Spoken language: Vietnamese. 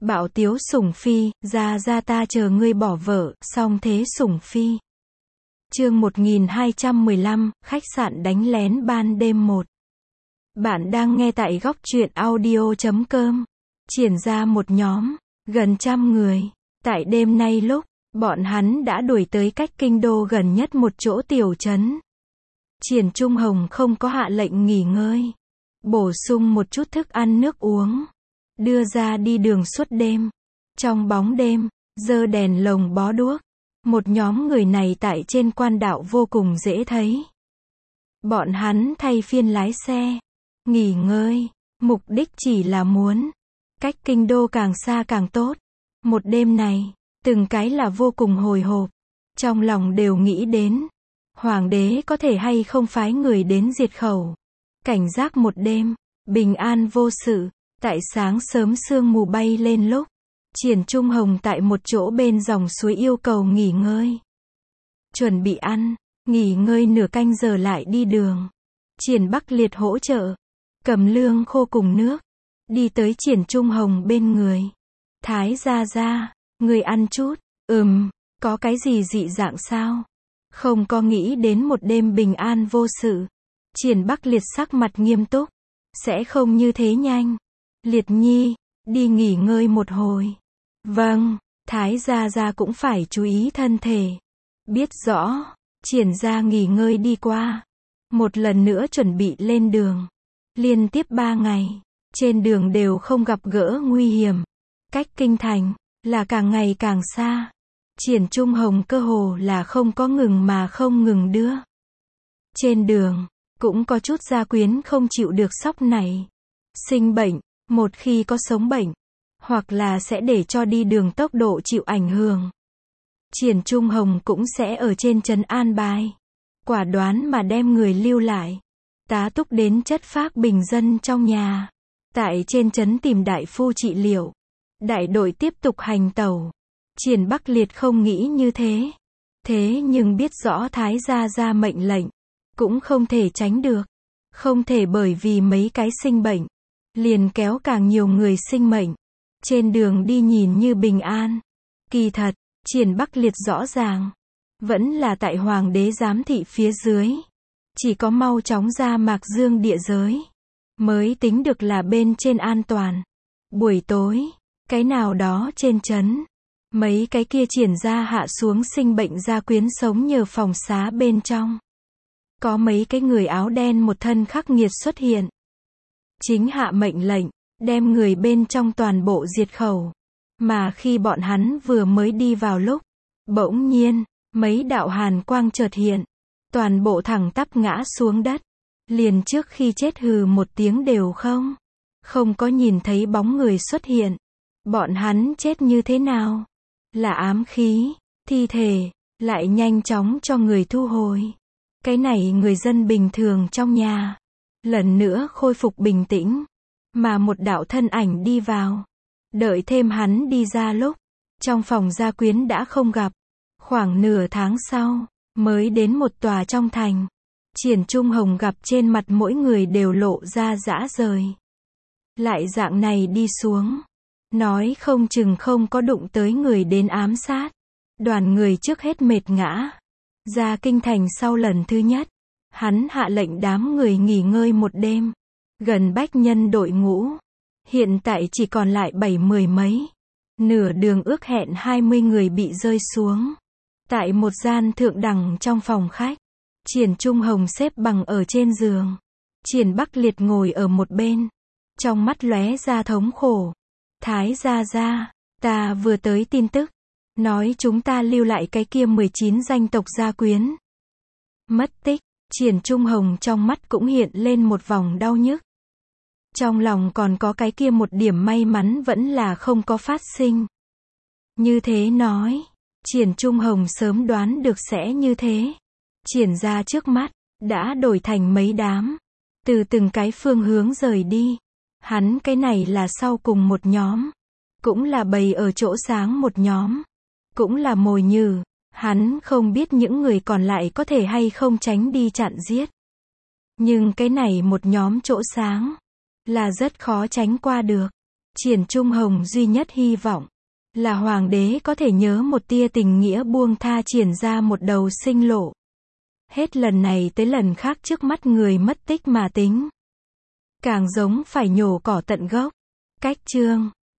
Bạo tiếu sủng phi, ra ta chờ ngươi bỏ vợ, xong thế sủng phi. Chương 1215, khách sạn đánh lén ban đêm 1. Bạn đang nghe tại góc truyện audio.com. Triển ra một nhóm, gần 100 người. Tại đêm nay lúc, bọn hắn đã đuổi tới cách kinh đô gần nhất một chỗ tiểu trấn. Triển Trung Hồng không có hạ lệnh nghỉ ngơi. Bổ sung một chút thức ăn nước uống. Đưa ra đi đường suốt đêm. Trong bóng đêm, giơ đèn lồng bó đuốc. Một nhóm người này tại trên quan đạo vô cùng dễ thấy. Bọn hắn thay phiên lái xe, nghỉ ngơi, mục đích chỉ là muốn cách kinh đô càng xa càng tốt. Một đêm này, từng cái là vô cùng hồi hộp, trong lòng đều nghĩ đến hoàng đế có thể hay không phái người đến diệt khẩu. Cảnh giác một đêm, bình an vô sự. Tại sáng sớm sương mù bay lên lúc, Triển Trung Hồng tại một chỗ bên dòng suối yêu cầu nghỉ ngơi. Chuẩn bị ăn, nghỉ ngơi nửa canh giờ lại đi đường. Triển Bắc Liệt hỗ trợ, cầm lương khô cùng nước, đi tới Triển Trung Hồng bên người. Thái gia, người ăn chút, có cái gì dị dạng sao? Không có nghĩ đến một đêm bình an vô sự. Triển Bắc Liệt sắc mặt nghiêm túc, sẽ không như thế nhanh. Liệt nhi, đi nghỉ ngơi một hồi. Vâng, Thái gia cũng phải chú ý thân thể. Biết rõ, Triển ra nghỉ ngơi đi qua. Một lần nữa chuẩn bị lên đường. Liên tiếp 3 ngày, trên đường đều không gặp gỡ nguy hiểm. Cách kinh thành, là càng ngày càng xa. Triển Trung Hồng cơ hồ là không có ngừng mà không ngừng đưa. Trên đường, cũng có chút gia quyến không chịu được sóc này. Sinh bệnh. Một khi có sống bệnh, hoặc là sẽ để cho đi đường tốc độ chịu ảnh hưởng. Triển Trung Hồng cũng sẽ ở trên trấn an bài. Quả đoán mà đem người lưu lại. Tá túc đến chất phác bình dân trong nhà. Tại trên trấn tìm đại phu trị liệu. Đại đội tiếp tục hành tẩu. Triển Bắc Liệt không nghĩ như thế. Thế nhưng biết rõ Thái gia ra mệnh lệnh. Cũng không thể tránh được. Không thể bởi vì mấy cái sinh bệnh. Liền kéo càng nhiều người sinh mệnh. Trên đường đi nhìn như bình an. Kỳ thật, Triển Bắc Liệt rõ ràng. Vẫn là tại hoàng đế giám thị phía dưới. Chỉ có mau chóng ra Mạc Dương địa giới. Mới tính được là bên trên an toàn. Buổi tối, cái nào đó trên trấn. Mấy cái kia Triển ra hạ xuống sinh bệnh gia quyến sống nhờ phòng xá bên trong. Có mấy cái người áo đen một thân khắc nghiệt xuất hiện. Chính hạ mệnh lệnh, đem người bên trong toàn bộ diệt khẩu. Mà khi bọn hắn vừa mới đi vào lúc, bỗng nhiên, mấy đạo hàn quang chợt hiện. Toàn bộ thẳng tắp ngã xuống đất. Liền trước khi chết hừ một tiếng đều không có nhìn thấy bóng người xuất hiện. Bọn hắn chết như thế nào? Là ám khí, thi thể, lại nhanh chóng cho người thu hồi. Cái này người dân bình thường trong nhà. Lần nữa khôi phục bình tĩnh. Mà một đạo thân ảnh đi vào. Đợi thêm hắn đi ra lúc. Trong phòng gia quyến đã không gặp. Khoảng nửa tháng sau. Mới đến một tòa trong thành. Triển Trung Hồng gặp trên mặt mỗi người đều lộ ra rã rời. Lại dạng này đi xuống. Nói không chừng không có đụng tới người đến ám sát. Đoàn người trước hết mệt ngã. Ra kinh thành sau lần thứ nhất. Hắn hạ lệnh đám người nghỉ ngơi một đêm. Gần bách nhân đội ngũ. Hiện tại chỉ còn lại 70 mấy. Nửa đường ước hẹn 20 người bị rơi xuống. Tại một gian thượng đẳng trong phòng khách. Triển Trung Hồng xếp bằng ở trên giường. Triển Bắc Liệt ngồi ở một bên. Trong mắt lóe ra thống khổ. Thái gia, ta vừa tới tin tức. Nói chúng ta lưu lại cái kia 19 danh tộc gia quyến. Mất tích. Triển Trung Hồng trong mắt cũng hiện lên một vòng đau nhức. Trong lòng còn có cái kia một điểm may mắn vẫn là không có phát sinh. Như thế nói, Triển Trung Hồng sớm đoán được sẽ như thế. Triển ra trước mắt, đã đổi thành mấy đám. Từ từng cái phương hướng rời đi. Hắn cái này là sau cùng một nhóm. Cũng là bầy ở chỗ sáng một nhóm. Cũng là mồi nhử. Hắn không biết những người còn lại có thể hay không tránh đi chặn giết. Nhưng cái này một nhóm chỗ sáng. Là rất khó tránh qua được. Triển Trung Hồng duy nhất hy vọng là hoàng đế có thể nhớ một tia tình nghĩa buông tha Triển ra một đầu sinh lộ. Hết lần này tới lần khác trước mắt người mất tích mà tính. Càng giống phải nhổ cỏ tận gốc. Cách chương